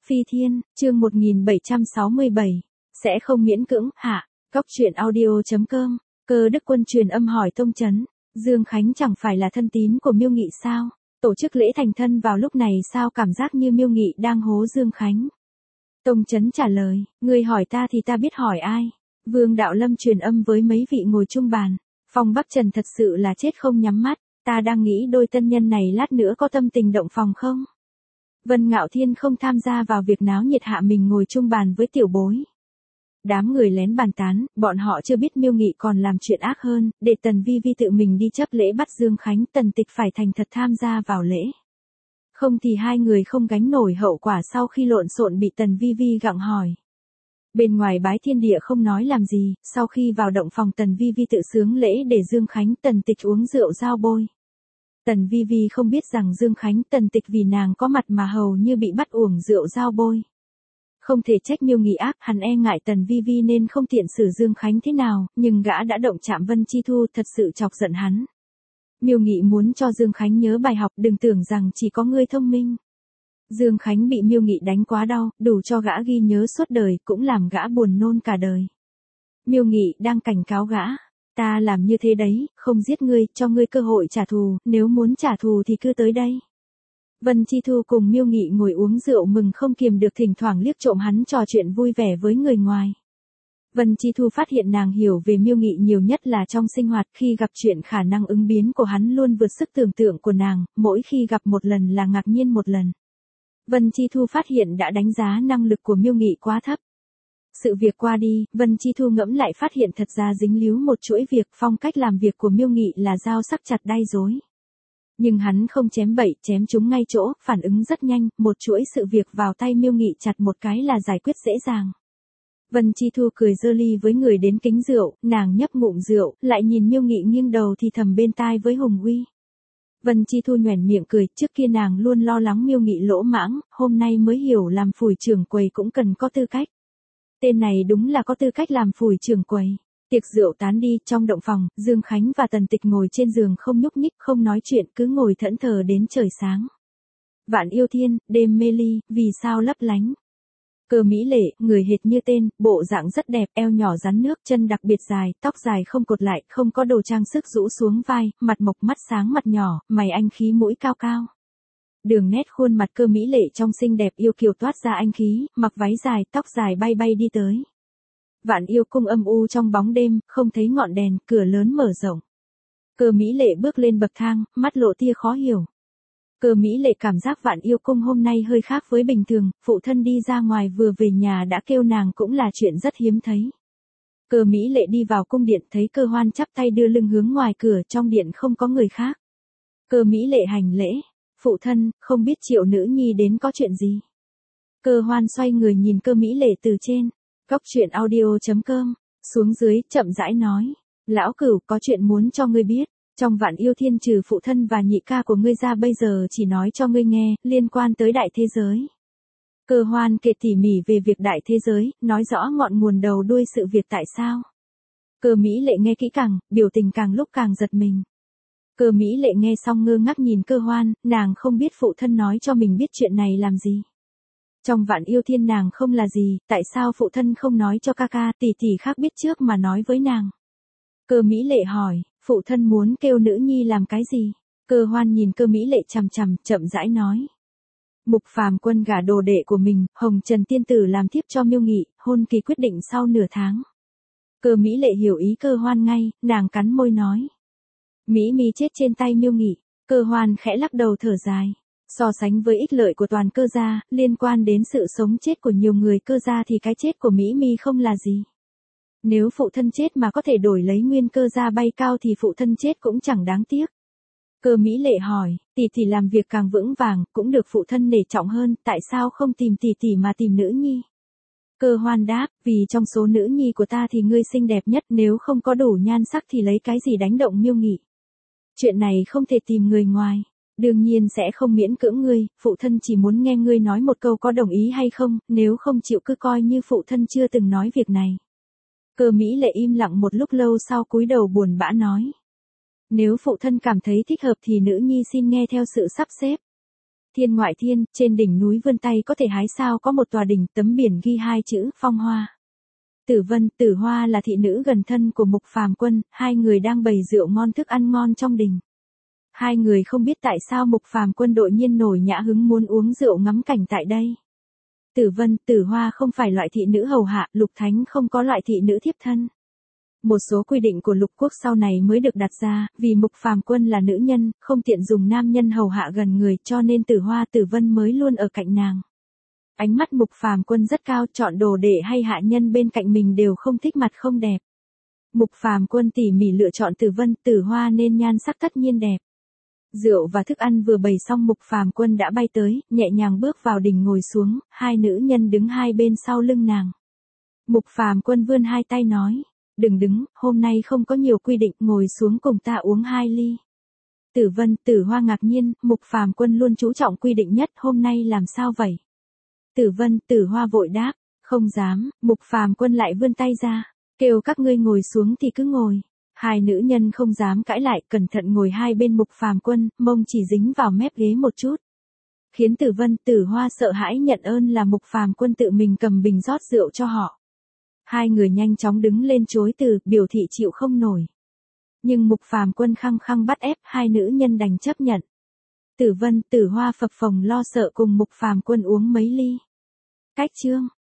Phi Thiên, chương 1767. Sẽ không miễn cưỡng, hạ. Góc truyện audio.com. Cơ Đức Quân truyền âm hỏi Tông Chấn. Dương Khánh chẳng phải là thân tín của Miêu Nghị sao? Tổ chức lễ thành thân vào lúc này sao cảm giác như Miêu Nghị đang hố Dương Khánh? Tông Chấn trả lời, ngươi hỏi ta thì ta biết hỏi ai. Vương Đạo Lâm truyền âm với mấy vị ngồi chung bàn. Phong Bắc Trần thật sự là chết không nhắm mắt. Ta đang nghĩ đôi tân nhân này lát nữa có tâm tình động phòng không? Vân Ngạo Thiên không tham gia vào việc náo nhiệt hạ mình ngồi chung bàn với tiểu bối. Đám người lén bàn tán, bọn họ chưa biết Miêu Nghị còn làm chuyện ác hơn, để Tần Vi Vi tự mình đi chấp lễ bắt Dương Khánh, Tần Tịch phải thành thật tham gia vào lễ. Không thì hai người không gánh nổi hậu quả sau khi lộn xộn bị Tần Vi Vi gặng hỏi. Bên ngoài bái thiên địa không nói làm gì, sau khi vào động phòng Tần Vi Vi tự sướng lễ để Dương Khánh, Tần Tịch uống rượu giao bôi. Tần Vi Vi không biết rằng Dương Khánh, Tần Tịch vì nàng có mặt mà hầu như bị bắt uống rượu giao bôi. Không thể trách Miêu Nghị ác, hắn e ngại Tần Vi Vi nên không tiện xử Dương Khánh thế nào, nhưng gã đã động chạm Vân Chi Thu thật sự chọc giận hắn. Miêu Nghị muốn cho Dương Khánh nhớ bài học, đừng tưởng rằng chỉ có ngươi thông minh. Dương Khánh bị Miêu Nghị đánh quá đau, đủ cho gã ghi nhớ suốt đời, cũng làm gã buồn nôn cả đời. Miêu Nghị đang cảnh cáo gã. Ta làm như thế đấy, không giết ngươi, cho ngươi cơ hội trả thù, nếu muốn trả thù thì cứ tới đây. Vân Chi Thu cùng Miêu Nghị ngồi uống rượu mừng không kiềm được, thỉnh thoảng liếc trộm hắn trò chuyện vui vẻ với người ngoài. Vân Chi Thu phát hiện nàng hiểu về Miêu Nghị nhiều nhất là trong sinh hoạt, khi gặp chuyện khả năng ứng biến của hắn luôn vượt sức tưởng tượng của nàng, mỗi khi gặp một lần là ngạc nhiên một lần. Vân Chi Thu phát hiện đã đánh giá năng lực của Miêu Nghị quá thấp. Sự việc qua đi, Vân Chi Thu ngẫm lại phát hiện thật ra dính líu một chuỗi việc, phong cách làm việc của Miêu Nghị là dao sắc chặt đay dối. Nhưng hắn không chém bậy, chém chúng ngay chỗ, phản ứng rất nhanh, một chuỗi sự việc vào tay Miêu Nghị chặt một cái là giải quyết dễ dàng. Vân Chi Thu cười giơ ly với người đến kính rượu, nàng nhấp ngụm rượu, lại nhìn Miêu Nghị nghiêng đầu thì thầm bên tai với Hùng Uy. Vân Chi Thu nhoẻn miệng cười, trước kia nàng luôn lo lắng Miêu Nghị lỗ mãng, hôm nay mới hiểu làm phủi trưởng quầy cũng cần có tư cách. Tên này đúng là có tư cách làm phủi trưởng quầy. Tiệc rượu tán đi, trong động phòng, Dương Khánh và Tần Tịch ngồi trên giường không nhúc nhích, không nói chuyện, cứ ngồi thẫn thờ đến trời sáng. Vạn Yêu Thiên, đêm mê ly, vì sao lấp lánh. Cơ mỹ lệ, người hệt như tên, bộ dạng rất đẹp, eo nhỏ rắn nước, chân đặc biệt dài, tóc dài không cột lại, không có đồ trang sức rũ xuống vai, mặt mộc mắt sáng mặt nhỏ, mày anh khí mũi cao cao. Đường nét khuôn mặt Cơ mỹ lệ trong xinh đẹp yêu kiều toát ra anh khí, mặc váy dài, tóc dài bay bay đi tới. Vạn Yêu Cung âm u trong bóng đêm, không thấy ngọn đèn, cửa lớn mở rộng. Cơ mỹ lệ bước lên bậc thang, mắt lộ tia khó hiểu. Cơ mỹ lệ cảm giác Vạn Yêu Cung hôm nay hơi khác với bình thường, phụ thân đi ra ngoài vừa về nhà đã kêu nàng cũng là chuyện rất hiếm thấy. Cơ mỹ lệ đi vào cung điện thấy Cơ Hoan chắp tay đưa lưng hướng ngoài cửa, trong điện không có người khác. Cơ mỹ lệ hành lễ. Phụ thân, không biết Triệu nữ nhi đến có chuyện gì. Cơ Hoan xoay người nhìn Cơ mỹ lệ từ trên. Góc truyện audio.com. Xuống dưới, chậm rãi nói. Lão Cửu có chuyện muốn cho ngươi biết. Trong Vạn Yêu Thiên trừ phụ thân và nhị ca của ngươi ra bây giờ chỉ nói cho ngươi nghe, liên quan tới đại thế giới. Cơ Hoan kể tỉ mỉ về việc đại thế giới, nói rõ ngọn nguồn đầu đuôi sự việc tại sao. Cơ mỹ lệ nghe kỹ càng, biểu tình càng lúc càng giật mình. Cơ mỹ lệ nghe xong ngơ ngác nhìn Cơ Hoan, nàng không biết phụ thân nói cho mình biết chuyện này làm gì. Trong Vạn Yêu Thiên nàng không là gì, tại sao phụ thân không nói cho ca ca, tỷ tỷ khác biết trước mà nói với nàng. Cơ mỹ lệ hỏi, phụ thân muốn kêu nữ nhi làm cái gì? Cơ Hoan nhìn Cơ mỹ lệ chằm chằm, chậm rãi nói. Mục Phàm Quân gả đồ đệ của mình, Hồng Trần Tiên Tử làm thiếp cho Miêu Nghị, hôn kỳ quyết định sau nửa tháng. Cơ mỹ lệ hiểu ý Cơ Hoan ngay, nàng cắn môi nói. Mỹ Mi chết trên tay Miêu Nghị. Cơ Hoan khẽ lắc đầu thở dài. So sánh với ích lợi của toàn Cơ gia, liên quan đến sự sống chết của nhiều người Cơ gia thì cái chết của Mỹ Mi không là gì. Nếu phụ thân chết mà có thể đổi lấy nguyên Cơ gia bay cao thì phụ thân chết cũng chẳng đáng tiếc. Cơ mỹ lệ hỏi, tỷ tỷ làm việc càng vững vàng, cũng được phụ thân nể trọng hơn, tại sao không tìm tỷ tỷ mà tìm nữ nhi? Cơ Hoan đáp, vì trong số nữ nhi của ta thì ngươi xinh đẹp nhất, nếu không có đủ nhan sắc thì lấy cái gì đánh động Miêu Nghị. Chuyện này không thể tìm người ngoài. Đương nhiên sẽ không miễn cưỡng ngươi, phụ thân chỉ muốn nghe ngươi nói một câu có đồng ý hay không, nếu không chịu cứ coi như phụ thân chưa từng nói việc này. Cơ mỹ lệ im lặng một lúc lâu sau cúi đầu buồn bã nói. Nếu phụ thân cảm thấy thích hợp thì nữ nhi xin nghe theo sự sắp xếp. Thiên ngoại thiên, trên đỉnh núi vươn tay có thể hái sao có một tòa đỉnh, tấm biển ghi hai chữ Phong Hoa. Tử Vân, Tử Hoa là thị nữ gần thân của Mục Phàm Quân, hai người đang bày rượu ngon thức ăn ngon trong đình. Hai người không biết tại sao Mục Phàm Quân đột nhiên nổi nhã hứng muốn uống rượu ngắm cảnh tại đây. Tử Vân, Tử Hoa không phải loại thị nữ hầu hạ, Lục Thánh không có loại thị nữ thiếp thân. Một số quy định của lục quốc sau này mới được đặt ra, vì Mục Phàm Quân là nữ nhân, không tiện dùng nam nhân hầu hạ gần người, cho nên Tử Hoa Tử Vân mới luôn ở cạnh nàng. Ánh mắt Mục Phàm Quân rất cao, chọn đồ đệ hay hạ nhân bên cạnh mình đều không thích mặt không đẹp. Mục Phàm Quân tỉ mỉ lựa chọn Tử Vân, Tử Hoa nên nhan sắc tất nhiên đẹp. Rượu và thức ăn vừa bày xong, Mục Phàm Quân đã bay tới, nhẹ nhàng bước vào đình ngồi xuống, hai nữ nhân đứng hai bên sau lưng nàng. Mục Phàm Quân vươn hai tay nói, đừng đứng, hôm nay không có nhiều quy định, ngồi xuống cùng ta uống hai ly. Tử Vân, Tử Hoa ngạc nhiên, Mục Phàm Quân luôn chú trọng quy định nhất, hôm nay làm sao vậy? Tử Vân, Tử Hoa vội đáp, không dám. Mục Phàm Quân lại vươn tay ra, kêu các ngươi ngồi xuống thì cứ ngồi. Hai nữ nhân không dám cãi lại, cẩn thận ngồi hai bên Mục Phàm Quân, mông chỉ dính vào mép ghế một chút. Khiến Tử Vân, Tử Hoa sợ hãi nhận ơn là Mục Phàm Quân tự mình cầm bình rót rượu cho họ. Hai người nhanh chóng đứng lên chối từ, biểu thị chịu không nổi. Nhưng Mục Phàm Quân khăng khăng bắt ép, hai nữ nhân đành chấp nhận. Tử Vân, Tử Hoa phập phồng lo sợ cùng Mục Phàm Quân uống mấy ly. Cách chương